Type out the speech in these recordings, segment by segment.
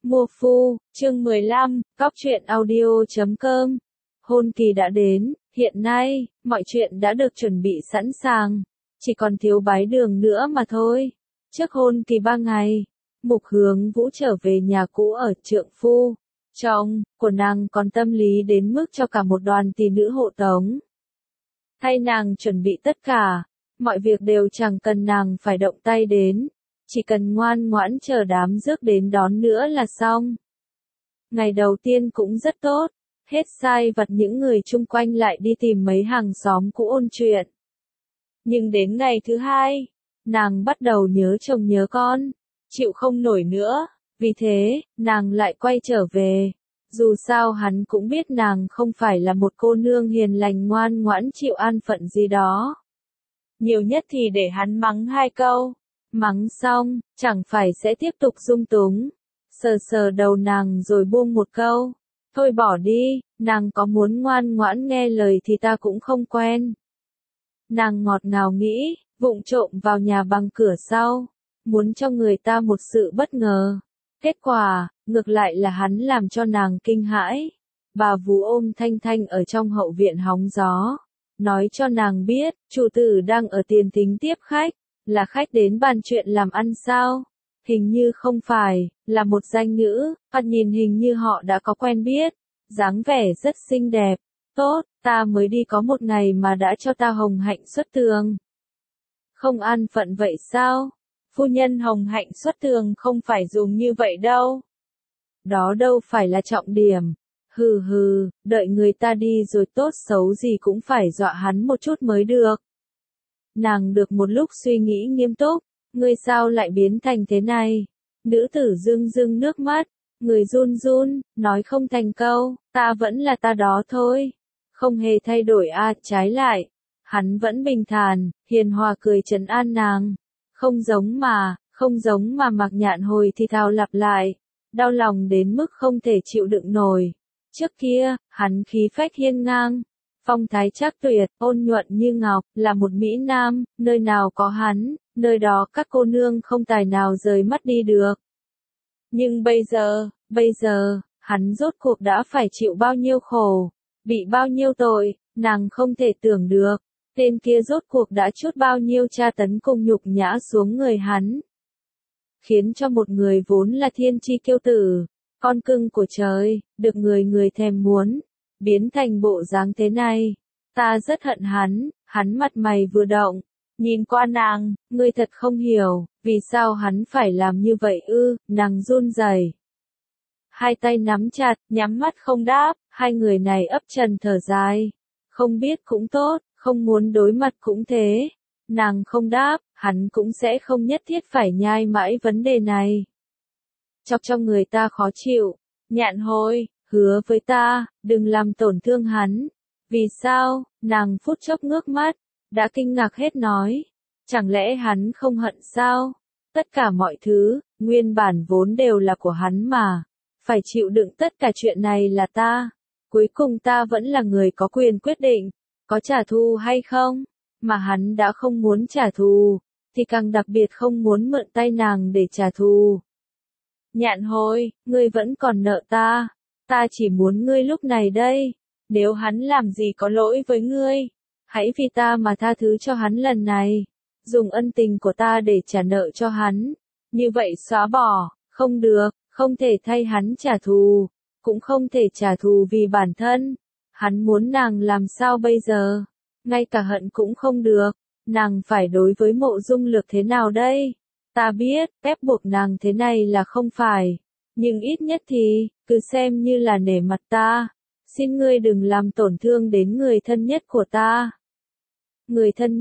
Mua phu, chương 15, cóc truyện audio.com. Hôn kỳ đã đến, hiện nay, mọi chuyện đã được chuẩn bị sẵn sàng, chỉ còn thiếu bái đường nữa mà thôi. Trước hôn kỳ 3 ngày, Mục Hướng Vũ trở về nhà cũ ở Trượng Phu. Chồng của nàng còn tâm lý đến mức cho cả một đoàn tỷ nữ hộ tống. Thay nàng chuẩn bị tất cả, mọi việc đều chẳng cần nàng phải động tay đến. Chỉ cần ngoan ngoãn chờ đám rước đến đón nữa là xong. Ngày đầu tiên cũng rất tốt, hết sai vặt những người chung quanh lại đi tìm mấy hàng xóm cũ ôn chuyện. Nhưng đến ngày thứ hai, nàng bắt đầu nhớ chồng nhớ con, chịu không nổi nữa, vì thế, nàng lại quay trở về. Dù sao hắn cũng biết nàng không phải là một cô nương hiền lành ngoan ngoãn chịu an phận gì đó. Nhiều nhất thì để hắn mắng 2 câu. Mắng xong, chẳng phải sẽ tiếp tục dung túng. Sờ sờ đầu nàng rồi buông một câu. Thôi bỏ đi, nàng có muốn ngoan ngoãn nghe lời thì ta cũng không quen. Nàng ngọt ngào nghĩ, vụng trộm vào nhà bằng cửa sau. Muốn cho người ta một sự bất ngờ. Kết quả, ngược lại là hắn làm cho nàng kinh hãi. Bà vú ôm Thanh Thanh ở trong hậu viện hóng gió. Nói cho nàng biết, chủ tử đang ở tiền thính tiếp khách. Là khách đến bàn chuyện làm ăn sao? Hình như không phải, là một danh nữ, thoạt nhìn hình như họ đã có quen biết. Dáng vẻ rất xinh đẹp. Tốt, ta mới đi có 1 ngày mà đã cho ta hồng hạnh xuất tường. Không an phận vậy sao? Phu nhân hồng hạnh xuất tường không phải dùng như vậy đâu. Đó đâu phải là trọng điểm. Hừ hừ, đợi người ta đi rồi tốt xấu gì cũng phải dọa hắn một chút mới được. Nàng được một lúc suy nghĩ nghiêm túc, ngươi sao lại biến thành thế này? Nữ tử rưng rưng nước mắt, người run run, nói không thành câu, ta vẫn là ta đó thôi. Không hề thay đổi trái lại. Hắn vẫn bình thản, hiền hòa cười trấn an nàng. Không giống mà Mạc Nhạn Hồi thì thào lặp lại. Đau lòng đến mức không thể chịu đựng nổi. Trước kia, hắn khí phách hiên ngang. Phong thái trác tuyệt, ôn nhuận như ngọc, là một mỹ nam, nơi nào có hắn, nơi đó các cô nương không tài nào rời mắt đi được. Nhưng bây giờ, hắn rốt cuộc đã phải chịu bao nhiêu khổ, bị bao nhiêu tội, nàng không thể tưởng được. Tên kia rốt cuộc đã trút bao nhiêu tra tấn cùng nhục nhã xuống người hắn. Khiến cho một người vốn là thiên chi kiêu tử, con cưng của trời, được người thèm muốn. Biến thành bộ dáng thế này. Ta rất hận hắn mặt mày vừa động. Nhìn qua nàng, ngươi thật không hiểu, vì sao hắn phải làm như vậy ư, nàng run rẩy. 2 tay nắm chặt, nhắm mắt không đáp, 2 người này ấp trần thở dài. Không biết cũng tốt, không muốn đối mặt cũng thế. Nàng không đáp, hắn cũng sẽ không nhất thiết phải nhai mãi vấn đề này. Chọc cho người ta khó chịu. Nhạn Hồi, hứa với ta, đừng làm tổn thương hắn. Vì sao? Nàng phút chốc ngước mắt, đã kinh ngạc hết nói. Chẳng lẽ hắn không hận sao? Tất cả mọi thứ, nguyên bản vốn đều là của hắn mà. Phải chịu đựng tất cả chuyện này là ta. Cuối cùng ta vẫn là người có quyền quyết định, có trả thù hay không? Mà hắn đã không muốn trả thù, thì càng đặc biệt không muốn mượn tay nàng để trả thù. Nhạn Hồi, ngươi vẫn còn nợ ta. Ta chỉ muốn ngươi lúc này đây. Nếu hắn làm gì có lỗi với ngươi, hãy vì ta mà tha thứ cho hắn lần này. Dùng ân tình của ta để trả nợ cho hắn. Như vậy xóa bỏ, không được, không thể thay hắn trả thù. Cũng không thể trả thù vì bản thân. Hắn muốn nàng làm sao bây giờ? Ngay cả hận cũng không được. Nàng phải đối với Mộ Dung Lược thế nào đây? Ta biết, ép buộc nàng thế này là không phải. Nhưng ít nhất thì, cứ xem như là nể mặt ta. Xin ngươi đừng làm tổn thương đến người thân nhất của ta. Người thân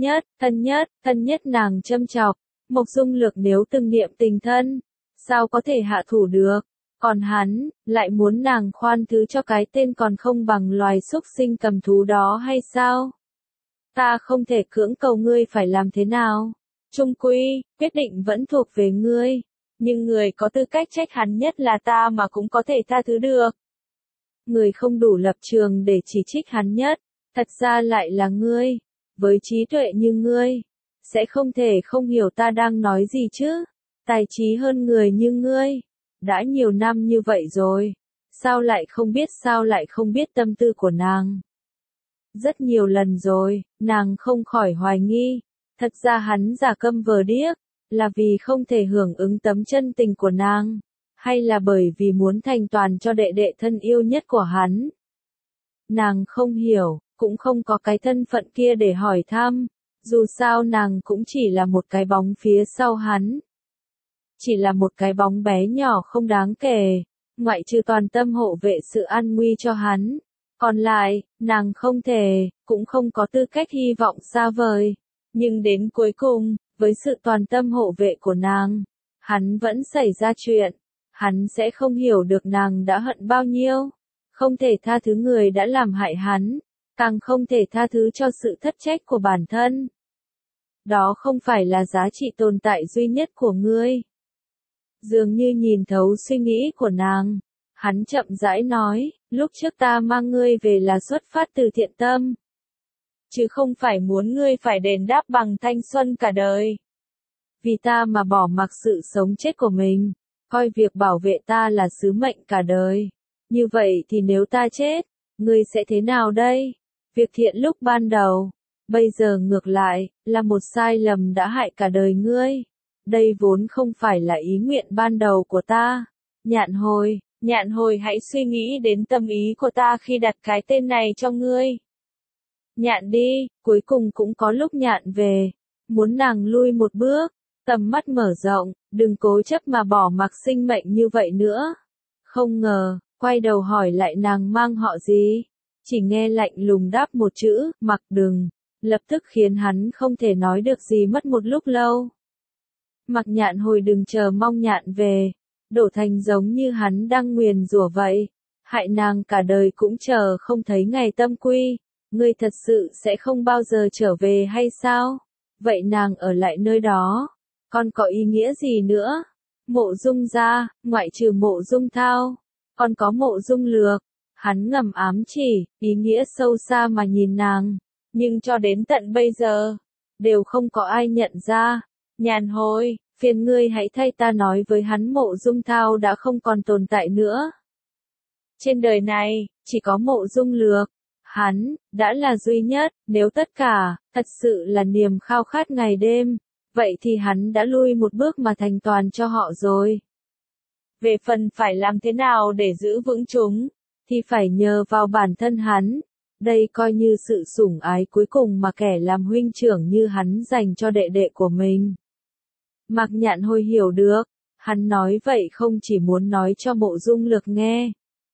nhất nàng châm chọc. Mộc Dung Lược nếu từng niệm tình thân, sao có thể hạ thủ được? Còn hắn, lại muốn nàng khoan thứ cho cái tên còn không bằng loài súc sinh cầm thú đó hay sao? Ta không thể cưỡng cầu ngươi phải làm thế nào. Chung quy, quyết định vẫn thuộc về ngươi. Nhưng người có tư cách trách hắn nhất là ta mà cũng có thể tha thứ được. Người không đủ lập trường để chỉ trích hắn nhất, thật ra lại là ngươi. Với trí tuệ như ngươi, sẽ không thể không hiểu ta đang nói gì chứ. Tài trí hơn người như ngươi, đã nhiều năm như vậy rồi. Sao lại không biết tâm tư của nàng? Rất nhiều lần rồi, nàng không khỏi hoài nghi. Thật ra hắn giả câm vờ điếc, là vì không thể hưởng ứng tấm chân tình của nàng, hay là bởi vì muốn thành toàn cho đệ đệ thân yêu nhất của hắn? Nàng không hiểu, cũng không có cái thân phận kia để hỏi thăm. Dù sao nàng cũng chỉ là một cái bóng phía sau hắn. Chỉ là một cái bóng bé nhỏ không đáng kể, ngoại trừ toàn tâm hộ vệ sự an nguy cho hắn. Còn lại, nàng không thể, cũng không có tư cách hy vọng xa vời. Nhưng đến cuối cùng, với sự toàn tâm hộ vệ của nàng, hắn vẫn xảy ra chuyện. Hắn sẽ không hiểu được nàng đã hận bao nhiêu. Không thể tha thứ người đã làm hại hắn, càng không thể tha thứ cho sự thất trách của bản thân. Đó không phải là giá trị tồn tại duy nhất của ngươi. Dường như nhìn thấu suy nghĩ của nàng, hắn chậm rãi nói, lúc trước ta mang ngươi về là xuất phát từ thiện tâm. Chứ không phải muốn ngươi phải đền đáp bằng thanh xuân cả đời. Vì ta mà bỏ mặc sự sống chết của mình, coi việc bảo vệ ta là sứ mệnh cả đời. Như vậy thì nếu ta chết, ngươi sẽ thế nào đây? Việc thiện lúc ban đầu, bây giờ ngược lại, là một sai lầm đã hại cả đời ngươi. Đây vốn không phải là ý nguyện ban đầu của ta. Nhạn hồi hãy suy nghĩ đến tâm ý của ta khi đặt cái tên này cho ngươi. Nhạn đi, cuối cùng cũng có lúc nhạn về. Muốn nàng lui một bước, tầm mắt mở rộng, đừng cố chấp mà bỏ mặc sinh mệnh như vậy nữa. Không ngờ, quay đầu hỏi lại nàng mang họ gì. Chỉ nghe lạnh lùng đáp một chữ, Mặc Đừng, lập tức khiến hắn không thể nói được gì mất một lúc lâu. Mặc Nhạn hồi đừng chờ mong nhạn về, đổ thành giống như hắn đang nguyền rủa vậy, hại nàng cả đời cũng chờ không thấy ngày tâm quy. Ngươi thật sự sẽ không bao giờ trở về hay sao? Vậy nàng ở lại nơi đó, còn có ý nghĩa gì nữa? Mộ Dung gia, ngoại trừ Mộ Dung Thao, còn có Mộ Dung Lược. Hắn ngầm ám chỉ, ý nghĩa sâu xa mà nhìn nàng, nhưng cho đến tận bây giờ, đều không có ai nhận ra. Nhàn hồi, phiền ngươi hãy thay ta nói với hắn Mộ Dung Thao đã không còn tồn tại nữa. Trên đời này, chỉ có Mộ Dung Lược, hắn, đã là duy nhất. Nếu tất cả, thật sự là niềm khao khát ngày đêm, vậy thì hắn đã lui một bước mà thành toàn cho họ rồi. Về phần phải làm thế nào để giữ vững chúng, thì phải nhờ vào bản thân hắn. Đây coi như sự sủng ái cuối cùng mà kẻ làm huynh trưởng như hắn dành cho đệ đệ của mình. Mạc Nhạn hồi hiểu được, hắn nói vậy không chỉ muốn nói cho Mộ Dung Lược nghe,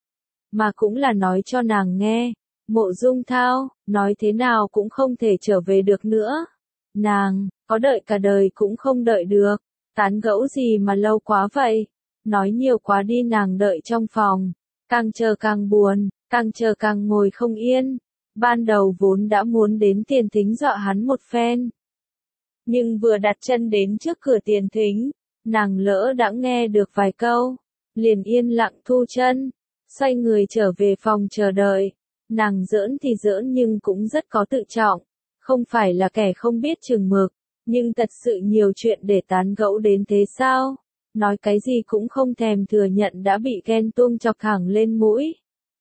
mà cũng là nói cho nàng nghe. Mộ Dung Thao, nói thế nào cũng không thể trở về được nữa. Nàng, có đợi cả đời cũng không đợi được. Tán gẫu gì mà lâu quá vậy? Nói nhiều quá đi. Nàng đợi trong phòng, càng chờ càng buồn, càng chờ càng ngồi không yên. Ban đầu vốn đã muốn đến tiền thính dọa hắn một phen. Nhưng vừa đặt chân đến trước cửa tiền thính, nàng lỡ đã nghe được vài câu, liền yên lặng thu chân, xoay người trở về phòng chờ đợi. Nàng giỡn thì giỡn nhưng cũng rất có tự trọng, không phải là kẻ không biết chừng mực, nhưng thật sự nhiều chuyện để tán gẫu đến thế sao? Nói cái gì cũng không thèm thừa nhận đã bị ghen tuông chọc thẳng lên mũi.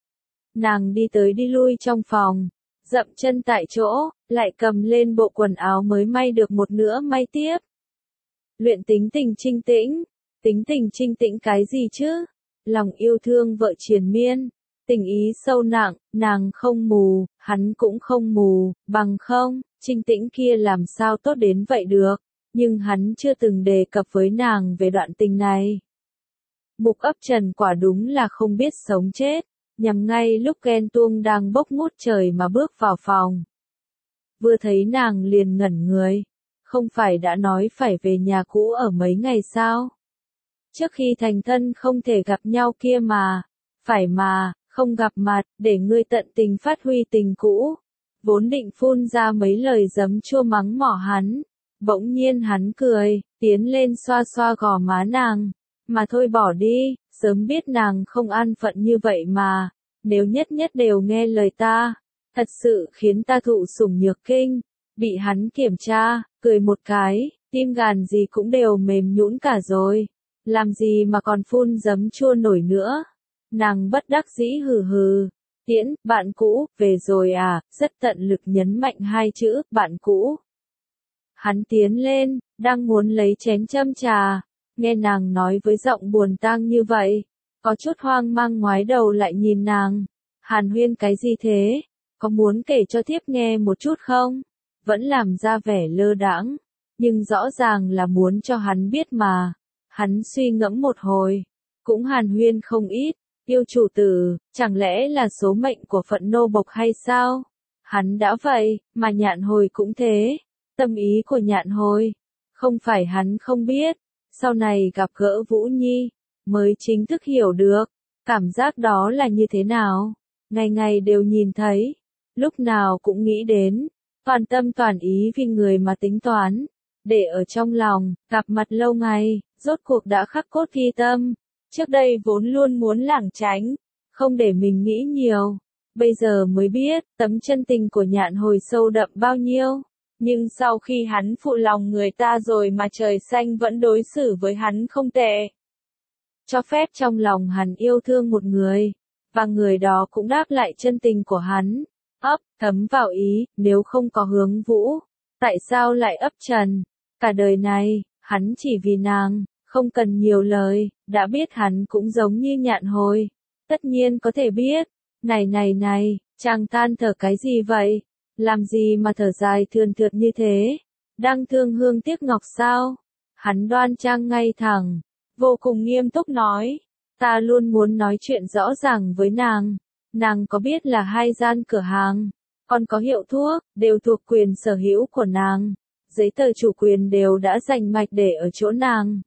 Nàng đi tới đi lui trong phòng, dậm chân tại chỗ, lại cầm lên bộ quần áo mới may được một nửa may tiếp. Luyện tính tình trinh tĩnh, tính tình trinh tĩnh cái gì chứ? Lòng yêu thương vợ triền miên, tình ý sâu nặng, nàng không mù, hắn cũng không mù, bằng không, trinh tĩnh kia làm sao tốt đến vậy được, nhưng hắn chưa từng đề cập với nàng về đoạn tình này. Mục Ấp Trần quả đúng là không biết sống chết, nhằm ngay lúc ghen tuông đang bốc ngút trời mà bước vào phòng. Vừa thấy nàng liền ngẩn người, không phải đã nói phải về nhà cũ ở mấy ngày sao? Trước khi thành thân không thể gặp nhau kia mà, phải mà, không gặp mặt, để ngươi tận tình phát huy tình cũ. Vốn định phun ra mấy lời giấm chua mắng mỏ hắn, bỗng nhiên hắn cười, tiến lên xoa xoa gò má nàng. Mà thôi bỏ đi, sớm biết nàng không an phận như vậy mà, nếu nhất nhất đều nghe lời ta, thật sự khiến ta thụ sủng nhược kinh. Bị hắn kiểm tra, cười một cái, tim gan gì cũng đều mềm nhũn cả rồi. làm gì mà còn phun giấm chua nổi nữa. Nàng bất đắc dĩ hừ hừ. Tiễn, bạn cũ, về rồi à, rất tận lực nhấn mạnh hai chữ, bạn cũ. Hắn tiến lên, đang muốn lấy chén châm trà, nghe nàng nói với giọng buồn tang như vậy, có chút hoang mang ngoái đầu lại nhìn nàng. Hàn huyên cái gì thế? Có muốn kể cho thiếp nghe một chút không? Vẫn làm ra vẻ lơ đãng, nhưng rõ ràng là muốn cho hắn biết mà. Hắn suy ngẫm một hồi, cũng hàn huyên không ít. Yêu chủ tử, chẳng lẽ là số mệnh của phận nô bộc hay sao? Hắn đã vậy, mà Nhạn Hồi cũng thế. Tâm ý của Nhạn Hồi, không phải hắn không biết. Sau này gặp gỡ Vũ Nhi, mới chính thức hiểu được, cảm giác đó là như thế nào. Ngày ngày đều nhìn thấy, lúc nào cũng nghĩ đến, toàn tâm toàn ý vì người mà tính toán. Để ở trong lòng, gặp mặt lâu ngày, rốt cuộc đã khắc cốt ghi tâm. Trước đây vốn luôn muốn lảng tránh, không để mình nghĩ nhiều. Bây giờ mới biết, tấm chân tình của Nhạn Hồi sâu đậm bao nhiêu. Nhưng sau khi hắn phụ lòng người ta rồi mà trời xanh vẫn đối xử với hắn không tệ. Cho phép trong lòng hắn yêu thương một người, và người đó cũng đáp lại chân tình của hắn. Ấp, thấm vào ý, nếu không có Hướng Vũ, tại sao lại ấp Trần? Cả đời này, hắn chỉ vì nàng. Không cần nhiều lời, đã biết hắn cũng giống như Nhạn Hồi. Tất nhiên có thể biết. Này, chàng than thở cái gì vậy? Làm gì mà thở dài thườn thượt như thế? Đang thương hương tiếc ngọc sao? Hắn đoan trang ngay thẳng, vô cùng nghiêm túc nói. Ta luôn muốn nói chuyện rõ ràng với nàng. Nàng có biết là 2 gian cửa hàng, còn có hiệu thuốc, đều thuộc quyền sở hữu của nàng. Giấy tờ chủ quyền đều đã rành mạch để ở chỗ nàng.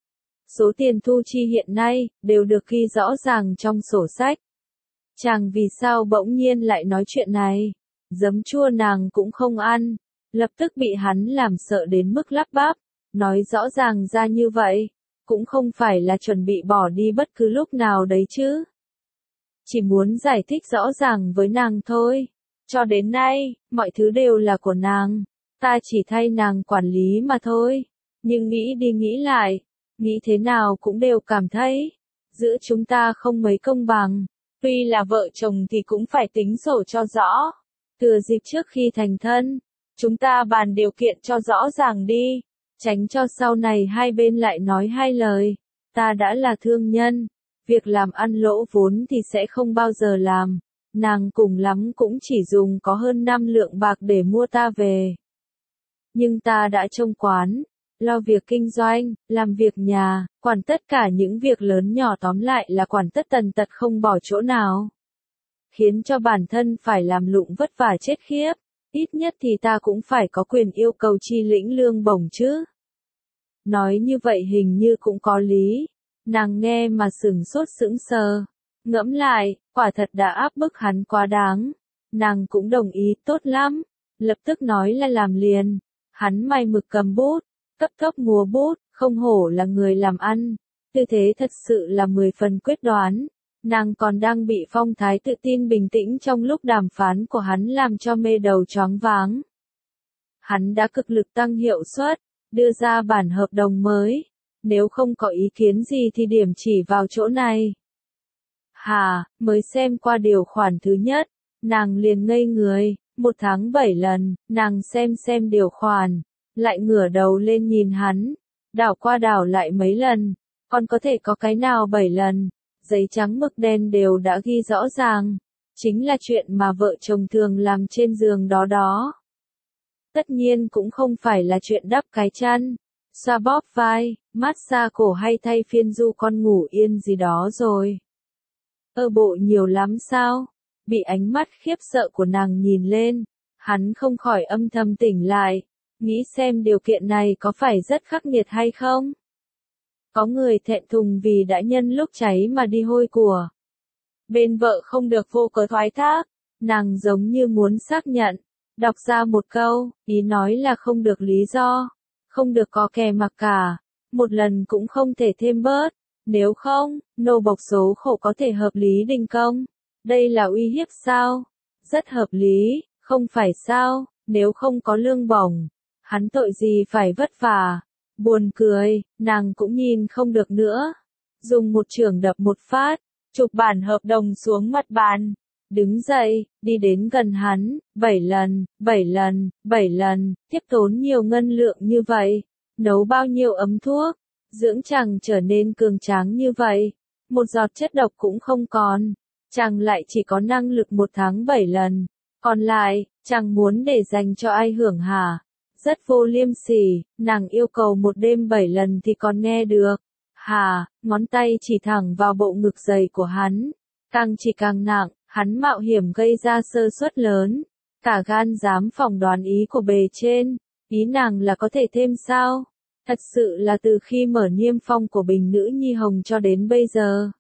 Số tiền thu chi hiện nay, đều được ghi rõ ràng trong sổ sách. Chàng vì sao bỗng nhiên lại nói chuyện này? Giấm chua nàng cũng không ăn, lập tức bị hắn làm sợ đến mức lắp bắp. Nói rõ ràng ra như vậy, cũng không phải là chuẩn bị bỏ đi bất cứ lúc nào đấy chứ. Chỉ muốn giải thích rõ ràng với nàng thôi. Cho đến nay, mọi thứ đều là của nàng. Ta chỉ thay nàng quản lý mà thôi. Nhưng nghĩ đi nghĩ lại, nghĩ thế nào cũng đều cảm thấy, giữa chúng ta không mấy công bằng. Tuy là vợ chồng thì cũng phải tính sổ cho rõ. Thừa dịp trước khi thành thân, chúng ta bàn điều kiện cho rõ ràng đi, tránh cho sau này hai bên lại nói hai lời. Ta đã là thương nhân, việc làm ăn lỗ vốn thì sẽ không bao giờ làm. Nàng cùng lắm cũng chỉ dùng có hơn 5 lượng bạc để mua ta về. Nhưng ta đã trông quán, lo việc kinh doanh, làm việc nhà, quản tất cả những việc lớn nhỏ, tóm lại là quản tất tần tật không bỏ chỗ nào. Khiến cho bản thân phải làm lụng vất vả chết khiếp, ít nhất thì ta cũng phải có quyền yêu cầu chi lĩnh lương bổng chứ. Nói như vậy hình như cũng có lý. Nàng nghe mà sửng sốt sững sờ. Ngẫm lại, quả thật đã áp bức hắn quá đáng. Nàng cũng đồng ý, tốt lắm. Lập tức nói là làm liền. Hắn may mực cầm bút, cấp tốc múa bút, không hổ là người làm ăn. Tư thế thật sự là 10 phần quyết đoán. Nàng còn đang bị phong thái tự tin bình tĩnh trong lúc đàm phán của hắn làm cho mê đầu choáng váng. Hắn đã cực lực tăng hiệu suất, đưa ra bản hợp đồng mới. Nếu không có ý kiến gì thì điểm chỉ vào chỗ này. Mới xem qua điều khoản thứ nhất, nàng liền ngây người. 1 tháng 7 lần, nàng xem điều khoản, lại ngửa đầu lên nhìn hắn, đảo qua đảo lại mấy lần, còn có thể có cái nào 7 lần, giấy trắng mực đen đều đã ghi rõ ràng, chính là chuyện mà vợ chồng thường làm trên giường đó. Tất nhiên cũng không phải là chuyện đắp cái chăn, xoa bóp vai, massage cổ hay thay phiên du con ngủ yên gì đó rồi. Bộ nhiều lắm sao? Bị ánh mắt khiếp sợ của nàng nhìn lên, hắn không khỏi âm thầm tỉnh lại, nghĩ xem điều kiện này có phải rất khắc nghiệt hay không? Có người thẹn thùng vì đã nhân lúc cháy mà đi hôi của. Bên vợ không được vô cớ thoái thác, nàng giống như muốn xác nhận, đọc ra một câu, ý nói là không được lý do, không được có kè mặc cả, một lần cũng không thể thêm bớt, nếu không, nô bộc số khổ có thể hợp lý đình công. Đây là uy hiếp sao? Rất hợp lý, không phải sao? Nếu không có lương bổng, hắn tội gì phải vất vả? Buồn cười, nàng cũng nhìn không được nữa. Dùng một chưởng đập một phát, chụp bản hợp đồng xuống mặt bàn. Đứng dậy, đi đến gần hắn, 7 lần, 7 lần, 7 lần, tiếp tốn nhiều ngân lượng như vậy. Nấu bao nhiêu ấm thuốc, dưỡng chàng trở nên cường tráng như vậy. Một giọt chất độc cũng không còn. Chàng lại chỉ có năng lực một tháng 7 lần. Còn lại, chàng muốn để dành cho ai hưởng hả? Rất vô liêm sỉ, nàng yêu cầu một đêm 7 lần thì còn nghe được. Hà, ngón tay chỉ thẳng vào bộ ngực dày của hắn. Càng chỉ càng nặng, hắn mạo hiểm gây ra sơ suất lớn. Cả gan dám phỏng đoán ý của bề trên. Ý nàng là có thể thêm sao? Thật sự là từ khi mở niêm phong của Bình Nữ Nhi Hồng cho đến bây giờ.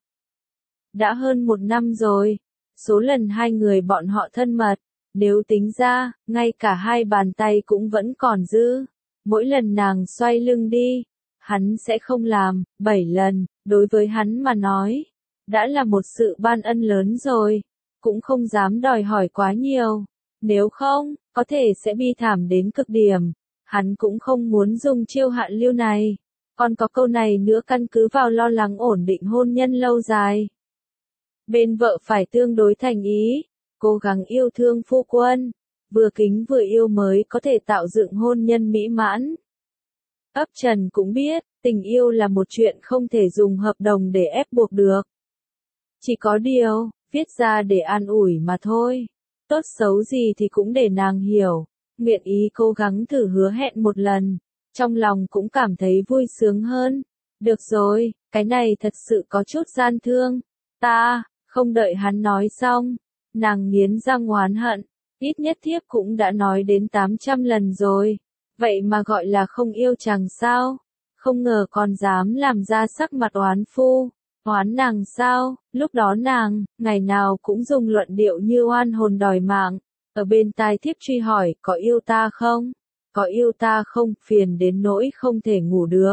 Đã hơn 1 năm rồi. Số lần hai người bọn họ thân mật. Nếu tính ra, ngay cả hai bàn tay cũng vẫn còn giữ. Mỗi lần nàng xoay lưng đi, hắn sẽ không làm. 7 lần, đối với hắn mà nói, đã là một sự ban ân lớn rồi. Cũng không dám đòi hỏi quá nhiều. Nếu không, có thể sẽ bi thảm đến cực điểm. Hắn cũng không muốn dùng chiêu hạ lưu này. Còn có câu này nữa, căn cứ vào lo lắng ổn định hôn nhân lâu dài. Bên vợ phải tương đối thành ý, cố gắng yêu thương phu quân, vừa kính vừa yêu mới có thể tạo dựng hôn nhân mỹ mãn. Ấp Trần cũng biết, tình yêu là một chuyện không thể dùng hợp đồng để ép buộc được. Chỉ có điều, viết ra để an ủi mà thôi. Tốt xấu gì thì cũng để nàng hiểu. Nguyện ý cố gắng thử hứa hẹn một lần. Trong lòng cũng cảm thấy vui sướng hơn. Được rồi, cái này thật sự có chút gian thương. Ta, không đợi hắn nói xong. Nàng nghiến răng oán hận. Ít nhất thiếp cũng đã nói đến 800 lần rồi. Vậy mà gọi là không yêu chàng sao? Không ngờ còn dám làm ra sắc mặt oán phu. Oán nàng sao? Lúc đó nàng, ngày nào cũng dùng luận điệu như oan hồn đòi mạng. Ở bên tai thiếp truy hỏi, có yêu ta không? Có yêu ta không? Phiền đến nỗi không thể ngủ được.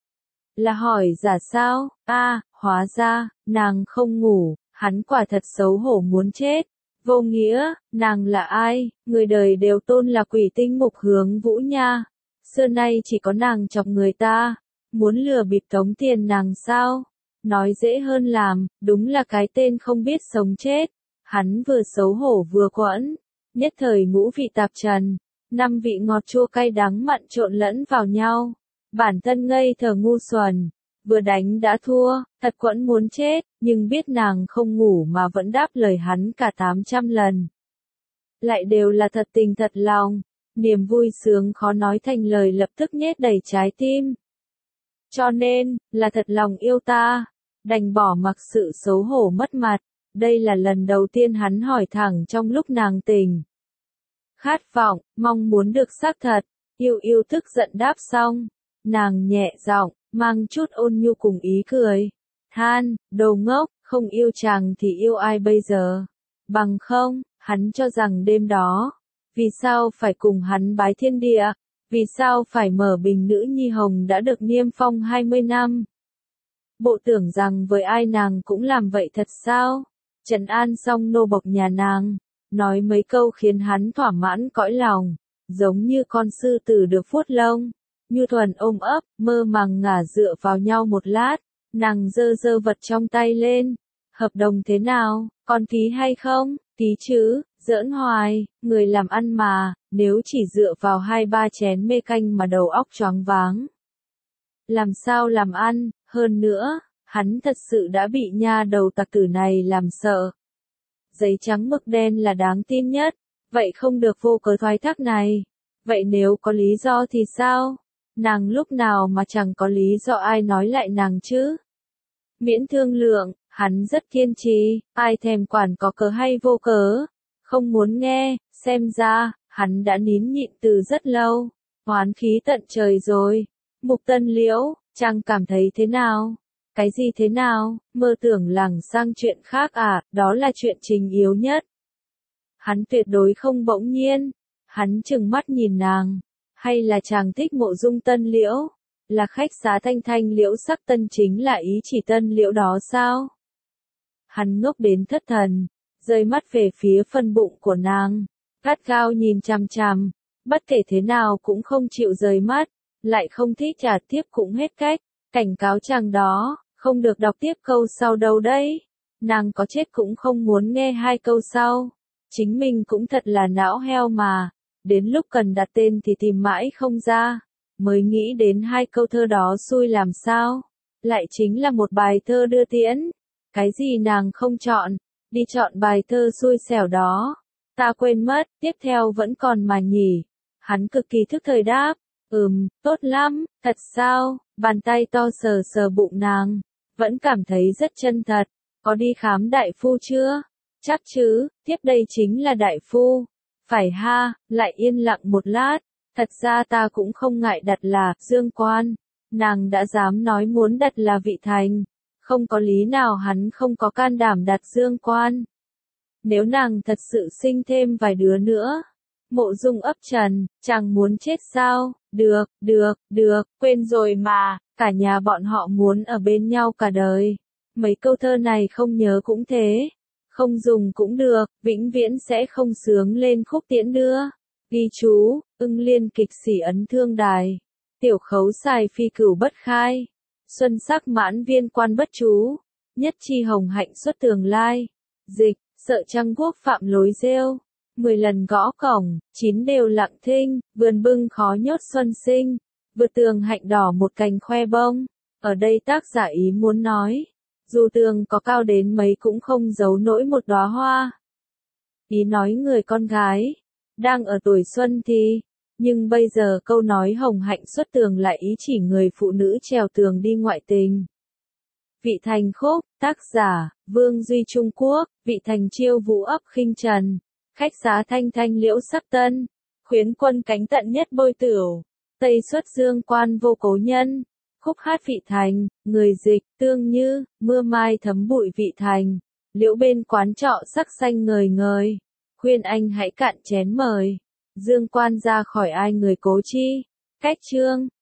Là hỏi giả sao? Hóa ra, nàng không ngủ, hắn quả thật xấu hổ muốn chết. Vô nghĩa, nàng là ai? Người đời đều tôn là quỷ tinh mục hướng vũ nha. Xưa nay chỉ có nàng chọc người ta. Muốn lừa bịp tống tiền nàng sao? Nói dễ hơn làm, đúng là cái tên không biết sống chết. Hắn vừa xấu hổ vừa quẫn. Nhất thời ngũ vị tạp trần. 5 vị ngọt chua cay đắng mặn trộn lẫn vào nhau. Bản thân ngây thờ ngu xuẩn. Vừa đánh đã thua, thật quẫn muốn chết, nhưng biết nàng không ngủ mà vẫn đáp lời hắn cả 800 lần. Lại đều là thật tình thật lòng, niềm vui sướng khó nói thành lời lập tức nhét đầy trái tim. Cho nên, là thật lòng yêu ta, đành bỏ mặc sự xấu hổ mất mặt, đây là lần đầu tiên hắn hỏi thẳng trong lúc nàng tỉnh. Khát vọng, mong muốn được xác thật, yêu tức giận đáp xong, nàng nhẹ giọng, mang chút ôn nhu cùng ý cười. Than, đồ ngốc, không yêu chàng thì yêu ai bây giờ? Bằng không, hắn cho rằng đêm đó, vì sao phải cùng hắn bái thiên địa? Vì sao phải mở Bình Nữ Nhi Hồng đã được niêm phong 20 năm? Bộ tưởng rằng với ai nàng cũng làm vậy thật sao? Trấn an xong nô bộc nhà nàng, nói mấy câu khiến hắn thỏa mãn cõi lòng, giống như con sư tử được vuốt lông. Như Thuần ôm ấp, mơ màng ngả dựa vào nhau một lát, nàng giơ vật trong tay lên. Hợp đồng thế nào, con ký hay không? Ký chứ, giỡn hoài, người làm ăn mà, nếu chỉ dựa vào 2-3 chén mê canh mà đầu óc choáng váng. Làm sao làm ăn, hơn nữa, hắn thật sự đã bị nha đầu tặc tử này làm sợ. Giấy trắng mực đen là đáng tin nhất, vậy không được vô cớ thoái thác này. Vậy nếu có lý do thì sao? Nàng lúc nào mà chẳng có lý do ai nói lại nàng chứ? Miễn thương lượng, hắn rất kiên trì, ai thèm quản có cớ hay vô cớ. Không muốn nghe, xem ra, hắn đã nín nhịn từ rất lâu. Oán khí tận trời rồi. Mục Tân Liễu, chàng cảm thấy thế nào? Cái gì thế nào? Mơ tưởng lảng sang chuyện khác à? Đó là chuyện chính yếu nhất. Hắn tuyệt đối không bỗng nhiên. Hắn trừng mắt nhìn nàng. Hay là chàng thích Mộ Dung Tân Liễu? Là khách xá thanh thanh liễu sắc tân chính là ý chỉ Tân Liễu đó sao? Hắn ngốc đến thất thần, rơi mắt về phía phần bụng của nàng, gắt gao nhìn chằm chằm, bất kể thế nào cũng không chịu rời mắt. lại không thích trả tiếp cũng hết cách, cảnh cáo chàng đó, không được đọc tiếp câu sau đâu đấy. Nàng có chết cũng không muốn nghe hai câu sau. Chính mình cũng thật là não heo mà, đến lúc cần đặt tên thì tìm mãi không ra, mới nghĩ đến hai câu thơ đó xui làm sao. Lại chính là một bài thơ đưa tiễn. Cái gì nàng không chọn, đi chọn bài thơ xui xẻo đó. Ta quên mất, tiếp theo vẫn còn mà nhỉ. Hắn cực kỳ thức thời đáp, tốt lắm, thật sao, bàn tay to sờ sờ bụng nàng, vẫn cảm thấy rất chân thật. Có đi khám đại phu chưa? Chắc chứ, tiếp đây chính là đại phu. Phải ha, lại yên lặng một lát. Thật ra ta cũng không ngại đặt là Dương Quan. Nàng đã dám nói muốn đặt là Vị Thành. Không có lý nào hắn không có can đảm đặt Dương Quan. Nếu nàng thật sự sinh thêm vài đứa nữa. Mộ Dung ấp trần, chàng muốn chết sao? Được, quên rồi mà, cả nhà bọn họ muốn ở bên nhau cả đời. Mấy câu thơ này không nhớ cũng thế. Không dùng cũng được, vĩnh viễn sẽ không sướng lên khúc tiễn đưa. Ghi chú, Ưng Liên kịch sĩ ấn thương đài. Tiểu khấu xài phi cửu bất khai. Xuân sắc mãn viên quan bất chú. Nhất chi hồng hạnh xuất tường lai. Dịch, sợ trăng quốc phạm lối rêu. 10 lần gõ cổng, 9 đều lặng thinh, vườn bưng khó nhốt xuân sinh. Vượt tường hạnh đỏ một cành khoe bông. Ở đây tác giả ý muốn nói, dù tường có cao đến mấy cũng không giấu nổi một đóa hoa. Ý nói người con gái, đang ở tuổi xuân thì, nhưng bây giờ câu nói hồng hạnh xuất tường lại ý chỉ người phụ nữ trèo tường đi ngoại tình. Vị Thành khúc, tác giả, Vương Duy Trung Quốc, Vị Thành chiêu vũ ấp khinh trần, khách xá thanh thanh liễu sắc tân, khuyến quân cánh tận nhất bôi tửu, tây xuất Dương Quan vô cố nhân. Khúc hát Vị Thành, người dịch, Tương Như, mưa mai thấm bụi Vị Thành, liễu bên quán trọ sắc xanh ngời ngời, khuyên anh hãy cạn chén mời, Dương Quan ra khỏi ai người cố chi, cách chương.